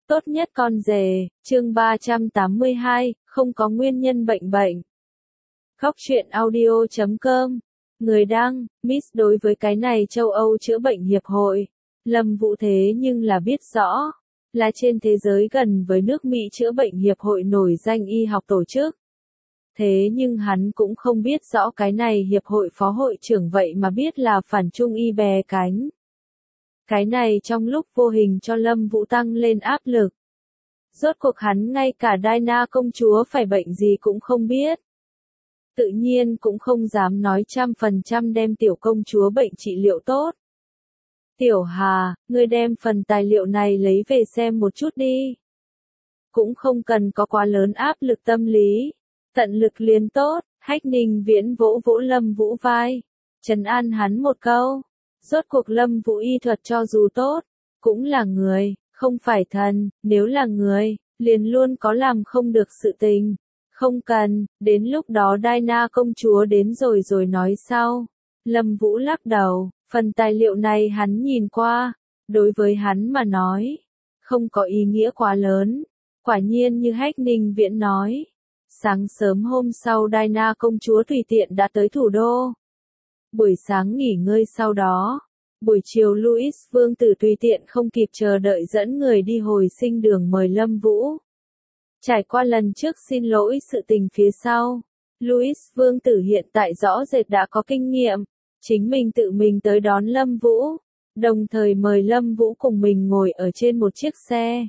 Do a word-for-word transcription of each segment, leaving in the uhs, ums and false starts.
Tốt nhất con rể, chương ba trăm tám mươi hai, không có nguyên nhân bệnh bệnh. Khóc chuyện audio chấm com. Người đăng, Miss đối với cái này châu Âu chữa bệnh hiệp hội. Lâm Vũ thế nhưng là biết rõ, là trên thế giới gần với nước Mỹ chữa bệnh hiệp hội nổi danh y học tổ chức. Thế nhưng hắn cũng không biết rõ cái này hiệp hội phó hội trưởng vậy mà biết là phản trung y bè cánh. Cái này trong lúc vô hình cho Lâm Vũ tăng lên áp lực. Rốt cuộc hắn ngay cả Diana công chúa phải bệnh gì cũng không biết. Tự nhiên cũng không dám nói trăm phần trăm đem tiểu công chúa bệnh trị liệu tốt. Tiểu Hà, ngươi đem phần tài liệu này lấy về xem một chút đi. Cũng không cần có quá lớn áp lực tâm lý. Tận lực liền tốt, Hách Ninh Viễn vỗ vỗ Lâm Vũ vai. Trấn an hắn một câu. Rốt cuộc Lâm Vũ y thuật cho dù tốt, cũng là người, không phải thần, nếu là người, liền luôn có làm không được sự tình. Không cần, đến lúc đó Diana công chúa đến rồi rồi nói sau. Lâm Vũ lắc đầu, phần tài liệu này hắn nhìn qua, đối với hắn mà nói, không có ý nghĩa quá lớn. Quả nhiên như Hách Ninh Viễn nói, sáng sớm hôm sau Diana công chúa tùy tiện đã tới thủ đô. Buổi sáng nghỉ ngơi sau đó, buổi chiều Louis Vương tử tùy tiện không kịp chờ đợi dẫn người đi hồi sinh đường mời Lâm Vũ. Trải qua lần trước xin lỗi sự tình phía sau, Louis Vương tử hiện tại rõ rệt đã có kinh nghiệm, chính mình tự mình tới đón Lâm Vũ, đồng thời mời Lâm Vũ cùng mình ngồi ở trên một chiếc xe.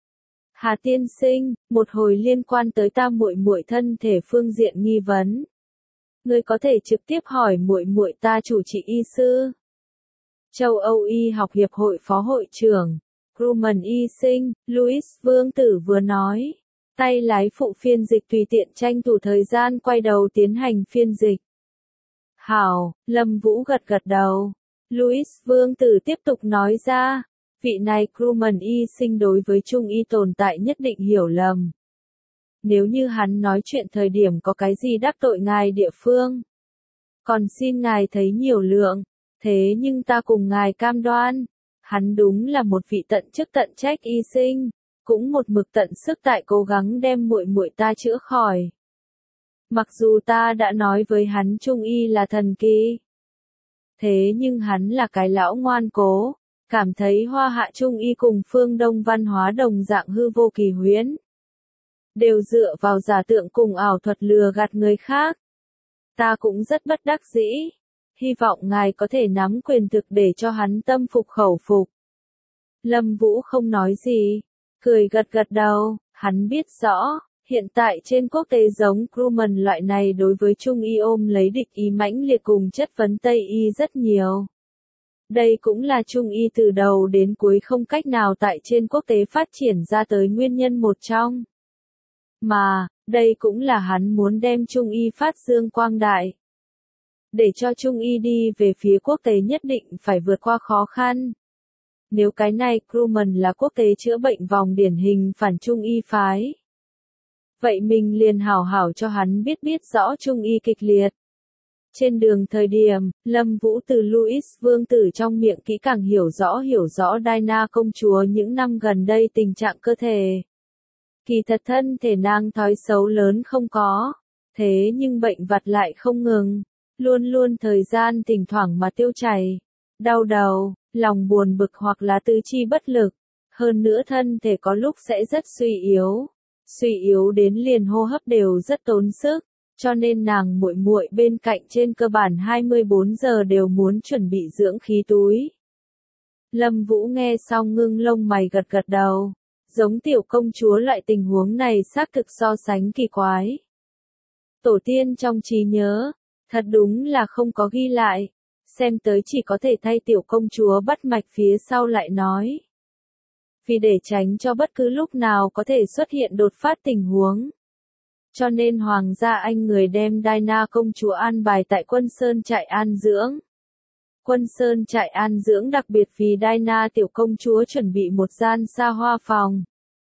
Hà tiên sinh, một hồi liên quan tới ta muội muội thân thể phương diện nghi vấn. Ngươi có thể trực tiếp hỏi muội muội ta chủ trị y sư. Châu Âu Y học hiệp hội phó hội trưởng, Grumman y sinh, Louis Vương tử vừa nói. Tay lái phụ phiên dịch tùy tiện tranh thủ thời gian quay đầu tiến hành phiên dịch. Hảo, Lâm Vũ gật gật đầu. Louis Vương tử tiếp tục nói ra. Vị này Grumman y sinh đối với Trung y tồn tại nhất định hiểu lầm. Nếu như hắn nói chuyện thời điểm có cái gì đắc tội ngài địa phương, còn xin ngài thấy nhiều lượng, thế nhưng ta cùng ngài cam đoan, hắn đúng là một vị tận chức tận trách y sinh, cũng một mực tận sức tại cố gắng đem muội muội ta chữa khỏi. Mặc dù ta đã nói với hắn Trung y là thần kỳ, thế nhưng hắn là cái lão ngoan cố, cảm thấy Hoa Hạ Trung y cùng phương Đông văn hóa đồng dạng hư vô kỳ huyễn. Đều dựa vào giả tượng cùng ảo thuật lừa gạt người khác. Ta cũng rất bất đắc dĩ. Hy vọng ngài có thể nắm quyền thực để cho hắn tâm phục khẩu phục. Lâm Vũ không nói gì, cười gật gật đầu, hắn biết rõ, hiện tại trên quốc tế giống Grumman loại này đối với Trung y ôm lấy địch ý mãnh liệt cùng chất vấn Tây y rất nhiều. Đây cũng là Trung y từ đầu đến cuối không cách nào tại trên quốc tế phát triển ra tới nguyên nhân một trong. Mà, đây cũng là hắn muốn đem Trung y phát dương quang đại. Để cho Trung y đi về phía quốc tế nhất định phải vượt qua khó khăn. Nếu cái này Grumman là quốc tế chữa bệnh vòng điển hình phản Trung y phái. Vậy mình liền hảo hảo cho hắn biết biết rõ Trung y kịch liệt. Trên đường thời điểm, Lâm Vũ từ Louis Vương tử trong miệng kỹ càng hiểu rõ hiểu rõ Diana công chúa những năm gần đây tình trạng cơ thể. Kỳ thật thân thể nàng thói xấu lớn không có, thế nhưng bệnh vặt lại không ngừng, luôn luôn thời gian thỉnh thoảng mà tiêu chảy, đau đầu, lòng buồn bực hoặc là tứ chi bất lực, hơn nữa thân thể có lúc sẽ rất suy yếu, suy yếu đến liền hô hấp đều rất tốn sức, cho nên nàng muội muội bên cạnh trên cơ bản hai mươi bốn giờ đều muốn chuẩn bị dưỡng khí túi. Lâm Vũ nghe xong ngưng lông mày gật gật đầu. Giống tiểu công chúa loại tình huống này xác thực so sánh kỳ quái. Tổ tiên trong trí nhớ, thật đúng là không có ghi lại, xem tới chỉ có thể thay tiểu công chúa bắt mạch phía sau lại nói. Vì để tránh cho bất cứ lúc nào có thể xuất hiện đột phát tình huống. Cho nên hoàng gia Anh người đem Diana công chúa an bài tại Quân Sơn trại an dưỡng. Quân Sơn trại an dưỡng đặc biệt vì Diana tiểu công chúa chuẩn bị một gian xa hoa phòng.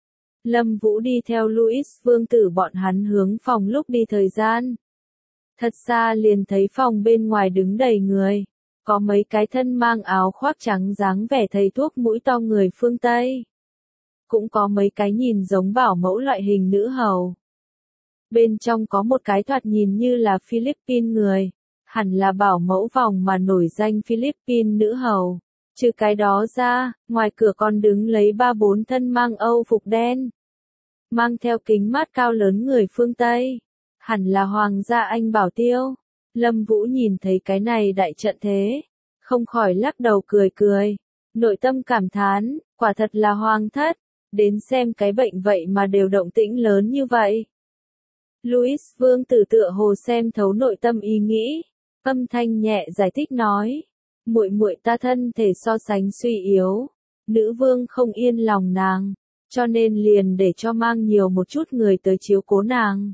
Lâm Vũ đi theo Louis Vương tử bọn hắn hướng phòng lúc đi thời gian. Thật xa liền thấy phòng bên ngoài đứng đầy người, có mấy cái thân mang áo khoác trắng dáng vẻ thầy thuốc mũi to người phương Tây. cũng có mấy cái nhìn giống bảo mẫu loại hình nữ hầu. Bên trong có một cái thoạt nhìn như là Philippines người, hẳn là bảo mẫu vòng mà nổi danh Philippines nữ hầu. Trừ cái đó ra, ngoài cửa còn đứng lấy ba bốn thân mang Âu phục đen. Mang theo kính mát cao lớn người phương Tây. Hẳn là hoàng gia Anh bảo tiêu. Lâm Vũ nhìn thấy cái này đại trận thế. Không khỏi lắc đầu cười cười. Nội tâm cảm thán, quả thật là hoàng thất. Đến xem cái bệnh vậy mà đều động tĩnh lớn như vậy. Louis Vương tử tựa hồ xem thấu nội tâm ý nghĩ. Âm thanh nhẹ giải thích nói. Muội muội ta thân thể so sánh suy yếu. Nữ vương không yên lòng nàng. Cho nên liền để cho mang nhiều một chút người tới chiếu cố nàng.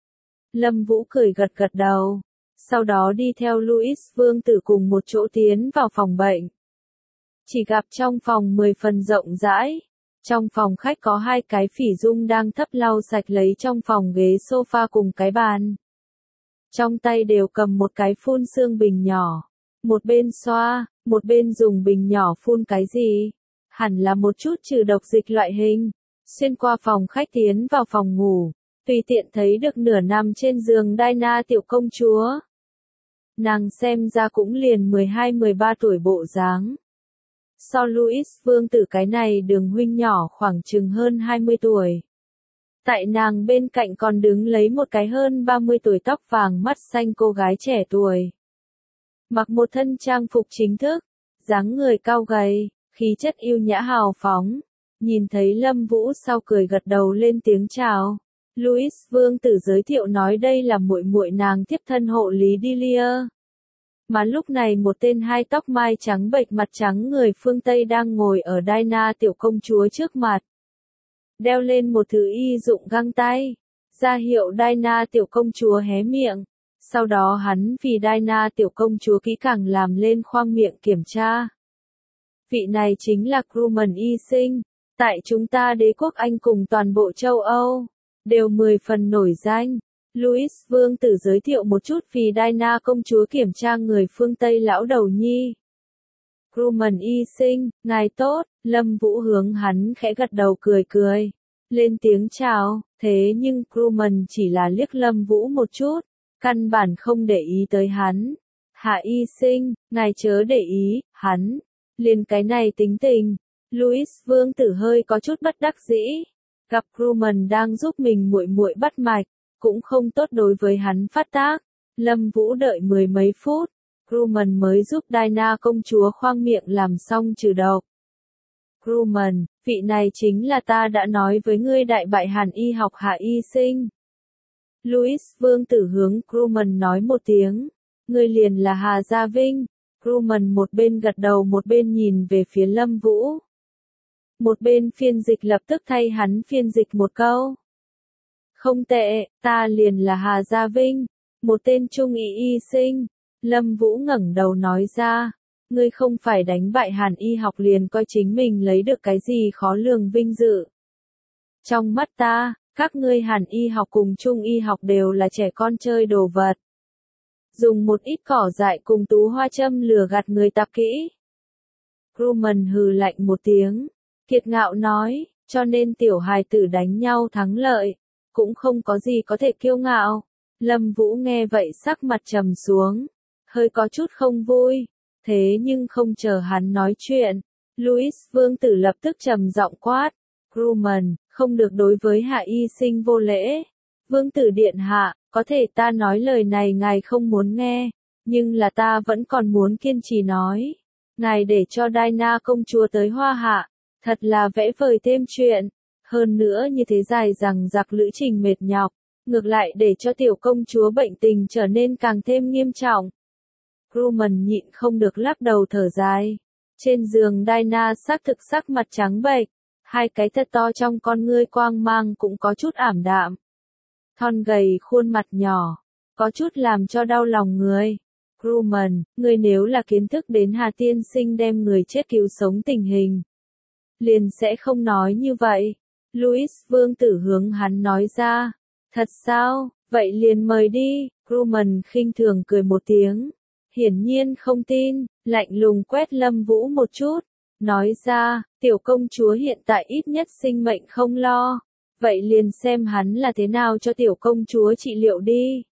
Lâm Vũ cười gật gật đầu. Sau đó đi theo Louis Vương tử cùng một chỗ tiến vào phòng bệnh. Chỉ gặp trong phòng mười phần rộng rãi. Trong phòng khách có hai cái phỉ dung đang thấp lau sạch lấy trong phòng ghế sofa cùng cái bàn. Trong tay đều cầm một cái phun sương bình nhỏ. Một bên xoa, một bên dùng bình nhỏ phun cái gì. Hẳn là một chút trừ độc dịch loại hình. Xuyên qua phòng khách tiến vào phòng ngủ. Tùy tiện thấy được nửa nằm trên giường Diana tiểu công chúa. Nàng xem ra cũng liền mười hai mười ba tuổi bộ dáng. So Louis Vương tử cái này đường huynh nhỏ khoảng chừng hơn hai mươi tuổi. Tại nàng bên cạnh còn đứng lấy một cái hơn ba mươi tuổi tóc vàng mắt xanh cô gái trẻ tuổi. Mặc một thân trang phục chính thức, dáng người cao gầy, khí chất yêu nhã hào phóng. Nhìn thấy Lâm Vũ sau cười gật đầu lên tiếng chào. Louis Vương tử giới thiệu nói đây là muội muội nàng tiếp thân hộ lý Delia. Mà lúc này một tên hai tóc mai trắng bệch mặt trắng người phương Tây đang ngồi ở Diana tiểu công chúa trước mặt. Đeo lên một thứ y dụng găng tay. Ra hiệu Diana tiểu công chúa hé miệng. Sau đó hắn vì Diana tiểu công chúa kỹ càng làm lên khoang miệng kiểm tra. Vị này chính là Grumman y sinh. Tại chúng ta đế quốc Anh cùng toàn bộ châu Âu. Đều mười phần nổi danh. Louis Vương tử giới thiệu một chút vì Diana công chúa kiểm tra người phương Tây lão đầu nhi. Grumman y sinh, ngài tốt, Lâm Vũ hướng hắn khẽ gật đầu cười cười. Lên tiếng chào, thế nhưng Grumman chỉ là liếc Lâm Vũ một chút, căn bản không để ý tới hắn. Hạ y sinh, ngài chớ để ý, hắn. Liền cái này tính tình. Louis Vương tử hơi có chút bất đắc dĩ. Gặp Grumman đang giúp mình muội muội bắt mạch, cũng không tốt đối với hắn phát tác. Lâm Vũ đợi mười mấy phút, Grumman mới giúp Diana công chúa khoang miệng làm xong trừ độc. Grumman, vị này chính là ta đã nói với ngươi đại bại hàn y học Hạ y sinh. Louis Vương tử hướng Grumman nói một tiếng, ngươi liền là Hà Gia Vinh. Grumman một bên gật đầu một bên nhìn về phía Lâm Vũ. Một bên phiên dịch lập tức thay hắn phiên dịch một câu. Không tệ, ta liền là Hà Gia Vinh, một tên trung y y sinh. Lâm Vũ ngẩng đầu nói ra, ngươi không phải đánh bại hàn y học liền coi chính mình lấy được cái gì khó lường vinh dự. Trong mắt ta, các ngươi hàn y học cùng trung y học đều là trẻ con chơi đồ vật. Dùng một ít cỏ dại cùng tú hoa châm lừa gạt người tập kỹ. Grumman hừ lạnh một tiếng, kiệt ngạo nói, cho nên tiểu hài tử đánh nhau thắng lợi, cũng không có gì có thể kiêu ngạo. Lâm Vũ nghe vậy sắc mặt trầm xuống, hơi có chút không vui, thế nhưng không chờ hắn nói chuyện. Louis Vương tử lập tức trầm giọng quát, Grumman, không được đối với Hạ y sinh vô lễ. Vương tử điện hạ, có thể ta nói lời này ngài không muốn nghe, nhưng là ta vẫn còn muốn kiên trì nói. Ngài để cho Diana công chúa tới Hoa Hạ, thật là vẽ vời thêm chuyện. Hơn nữa như thế dài rằng giặc lữ trình mệt nhọc, ngược lại để cho tiểu công chúa bệnh tình trở nên càng thêm nghiêm trọng. Grumman nhịn không được lắc đầu thở dài. Trên giường Diana xác thực sắc mặt trắng bệch, hai cái thật to trong con ngươi quang mang cũng có chút ảm đạm. Thon gầy khuôn mặt nhỏ, có chút làm cho đau lòng người. Grumman, ngươi nếu là kiến thức đến Hà tiên sinh đem người chết cứu sống tình hình, liền sẽ không nói như vậy. Louis Vương tử hướng hắn nói ra. Thật sao, vậy liền mời đi. Grumman khinh thường cười một tiếng. Hiển nhiên không tin, lạnh lùng quét Lâm Vũ một chút. nói ra, tiểu công chúa hiện tại ít nhất sinh mệnh không lo, vậy liền xem hắn là thế nào cho tiểu công chúa trị liệu đi.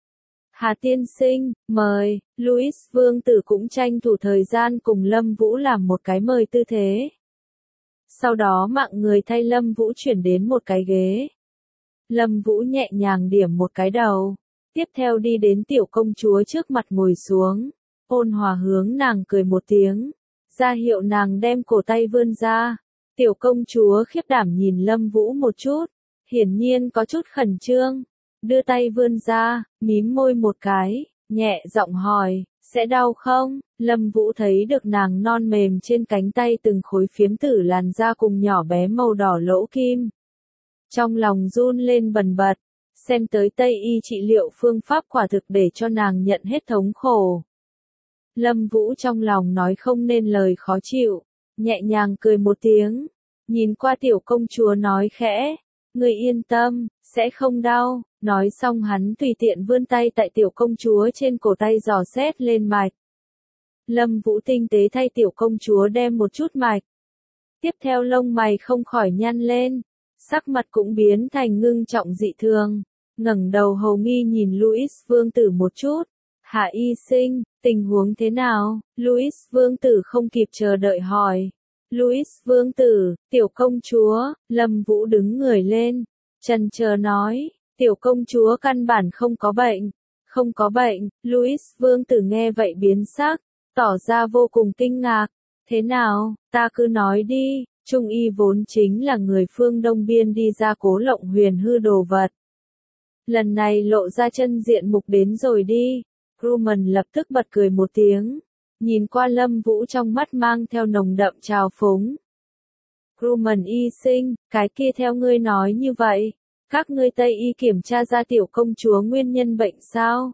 Hà tiên sinh, mời, Louis vương tử cũng tranh thủ thời gian cùng Lâm Vũ làm một cái mời tư thế. Sau đó mạng người thay Lâm Vũ chuyển đến một cái ghế. Lâm Vũ nhẹ nhàng điểm một cái đầu, tiếp theo đi đến tiểu công chúa trước mặt ngồi xuống, ôn hòa hướng nàng cười một tiếng, ra hiệu nàng đem cổ tay vươn ra. Tiểu công chúa khiếp đảm nhìn Lâm Vũ một chút, hiển nhiên có chút khẩn trương, đưa tay vươn ra, mím môi một cái, nhẹ giọng hỏi, sẽ đau không? Lâm Vũ thấy được nàng non mềm trên cánh tay từng khối phiếm tử làn da cùng nhỏ bé màu đỏ lỗ kim. Trong lòng run lên bần bật, xem tới Tây y trị liệu phương pháp quả thực để cho nàng nhận hết thống khổ. Lâm Vũ trong lòng nói không nên lời khó chịu, nhẹ nhàng cười một tiếng, nhìn qua tiểu công chúa nói khẽ, ngươi yên tâm, sẽ không đau. Nói xong hắn tùy tiện vươn tay tại tiểu công chúa trên cổ tay dò xét lên mạch. Lâm Vũ tinh tế thay tiểu công chúa đem một chút mạch. Tiếp theo lông mày không khỏi nhăn lên, sắc mặt cũng biến thành ngưng trọng dị thường, ngẩng đầu hầu nghi nhìn Louis vương tử một chút. Hạ y sinh, tình huống thế nào? Louis vương tử không kịp chờ đợi hỏi. Louis vương tử, tiểu công chúa, Lâm Vũ đứng người lên, chần chờ nói. Tiểu công chúa căn bản không có bệnh, không có bệnh. Louis vương tử nghe vậy biến sắc, tỏ ra vô cùng kinh ngạc. Thế nào, ta cứ nói đi, Trung y vốn chính là người phương Đông Biên đi ra cố lộng huyền hư đồ vật. Lần này lộ ra chân diện mục đến rồi đi. Grumman lập tức bật cười một tiếng, nhìn qua Lâm Vũ trong mắt mang theo nồng đậm trào phúng. Grumman y sinh, cái kia theo ngươi nói như vậy. Các ngươi Tây y kiểm tra ra tiểu công chúa nguyên nhân bệnh sao?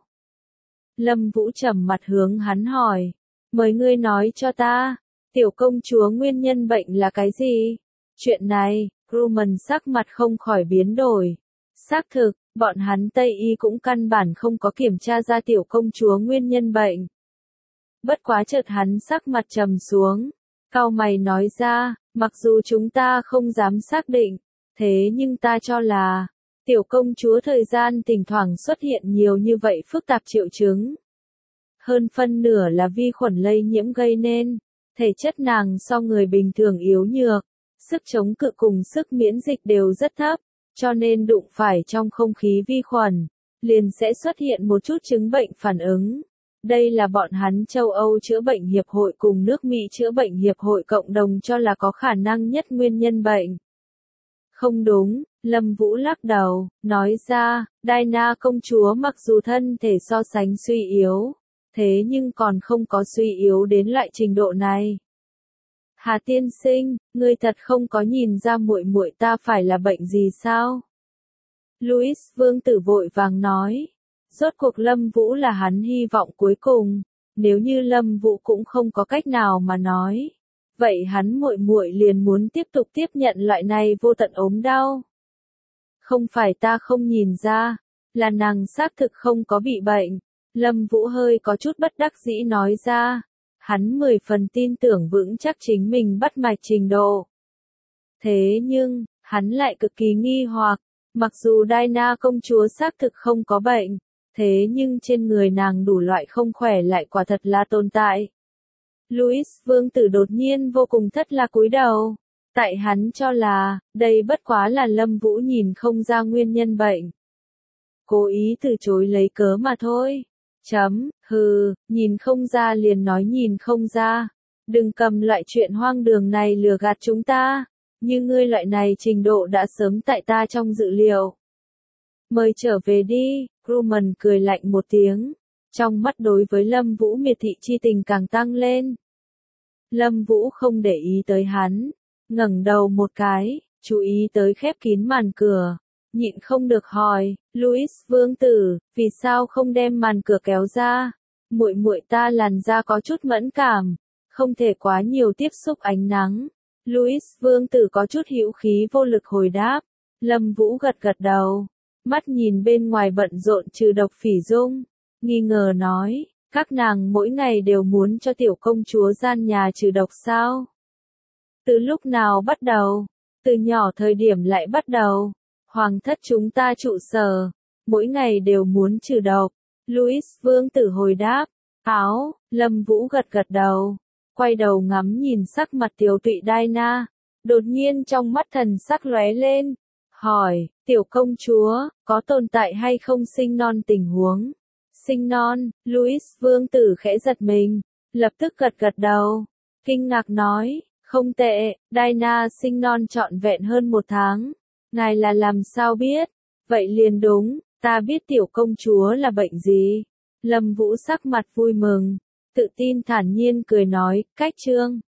Lâm Vũ trầm mặt hướng hắn hỏi. Mời ngươi nói cho ta, tiểu công chúa nguyên nhân bệnh là cái gì? Chuyện này, Grumman sắc mặt không khỏi biến đổi. Xác thực, bọn hắn Tây y cũng căn bản không có kiểm tra ra tiểu công chúa nguyên nhân bệnh. Bất quá chợt hắn sắc mặt trầm xuống, cau mày nói ra, mặc dù chúng ta không dám xác định, thế nhưng ta cho là, tiểu công chúa thời gian thỉnh thoảng xuất hiện nhiều như vậy phức tạp triệu chứng. Hơn phân nửa là vi khuẩn lây nhiễm gây nên, thể chất nàng so người bình thường yếu nhược, sức chống cự cùng sức miễn dịch đều rất thấp, cho nên đụng phải trong không khí vi khuẩn, liền sẽ xuất hiện một chút chứng bệnh phản ứng. Đây là bọn hắn châu Âu chữa bệnh hiệp hội cùng nước Mỹ chữa bệnh hiệp hội cộng đồng cho là có khả năng nhất nguyên nhân bệnh. Không đúng, Lâm Vũ lắc đầu, nói ra, Diana công chúa mặc dù thân thể so sánh suy yếu, thế nhưng còn không có suy yếu đến loại trình độ này. Hà tiên sinh, ngươi thật không có nhìn ra muội muội ta phải là bệnh gì sao? Louis vương tử vội vàng nói. Rốt cuộc Lâm Vũ là hắn hy vọng cuối cùng, nếu như Lâm Vũ cũng không có cách nào mà nói, vậy hắn muội muội liền muốn tiếp tục tiếp nhận loại này vô tận ốm đau. Không phải ta không nhìn ra, là nàng xác thực không có bị bệnh. Lâm Vũ hơi có chút bất đắc dĩ nói ra, hắn mười phần tin tưởng vững chắc chính mình bắt mạch trình độ. Thế nhưng, hắn lại cực kỳ nghi hoặc, mặc dù Diana công chúa xác thực không có bệnh, thế nhưng trên người nàng đủ loại không khỏe lại quả thật là tồn tại. Louis vương tử đột nhiên vô cùng thất lạc cúi đầu, tại hắn cho là, đây bất quá là Lâm Vũ nhìn không ra nguyên nhân bệnh. Cố ý từ chối lấy cớ mà thôi. Chấm, hừ, nhìn không ra liền nói nhìn không ra. Đừng cầm loại chuyện hoang đường này lừa gạt chúng ta. Như ngươi loại này trình độ đã sớm tại ta trong dự liệu. Mời trở về đi, Grumman cười lạnh một tiếng. Trong mắt đối với Lâm Vũ miệt thị chi tình càng tăng lên. Lâm Vũ không để ý tới hắn, ngẩng đầu một cái, chú ý tới khép kín màn cửa. Nhịn không được hỏi, Louis vương tử, vì sao không đem màn cửa kéo ra? Muội muội ta làn da có chút mẫn cảm, không thể quá nhiều tiếp xúc ánh nắng. Louis vương tử có chút hữu khí vô lực hồi đáp. Lâm Vũ gật gật đầu, mắt nhìn bên ngoài bận rộn trừ độc Phỉ Dung, nghi ngờ nói, các nàng mỗi ngày đều muốn cho tiểu công chúa gian nhà trừ độc sao? Từ lúc nào bắt đầu? Từ nhỏ thời điểm lại bắt đầu. Hoàng thất chúng ta trụ sở, mỗi ngày đều muốn trừ độc. Louis vương tử hồi đáp. Áo, Lâm Vũ gật gật đầu. Quay đầu ngắm nhìn sắc mặt tiểu tụy Diana. Đột nhiên trong mắt thần sắc lóe lên. Hỏi, tiểu công chúa, có tồn tại hay không sinh non tình huống? Sinh non, Louis vương tử khẽ giật mình. Lập tức gật gật đầu. Kinh ngạc nói, không tệ, Diana sinh non trọn vẹn hơn một tháng. Ngài là làm sao biết? Vậy liền đúng, ta biết tiểu công chúa là bệnh gì. Lâm Vũ sắc mặt vui mừng, tự tin thản nhiên cười nói, cách chương.